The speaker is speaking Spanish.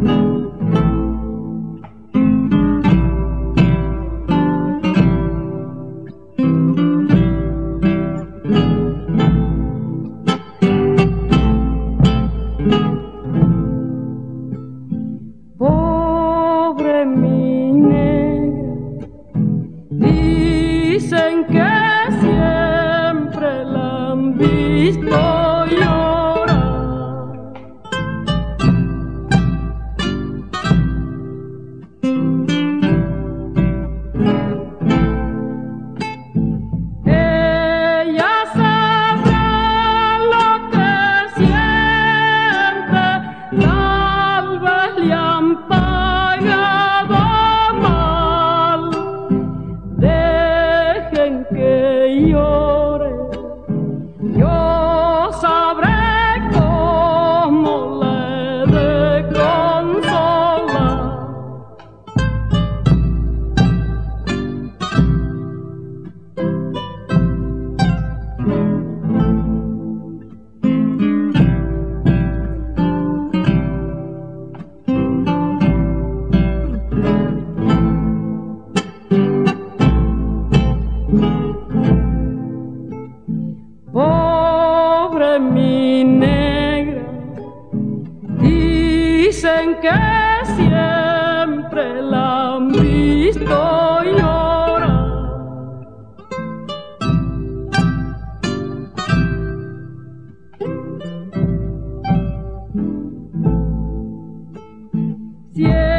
Pobre mi negra, dicen que siempre la han visto llorar. Ella sabrá lo que siente, tal vez le han pagado mal. Dejen que llore, yo sabré cómo le he de consolar. Pobre mi negra, dicen que siempre la han visto llorar. Siempre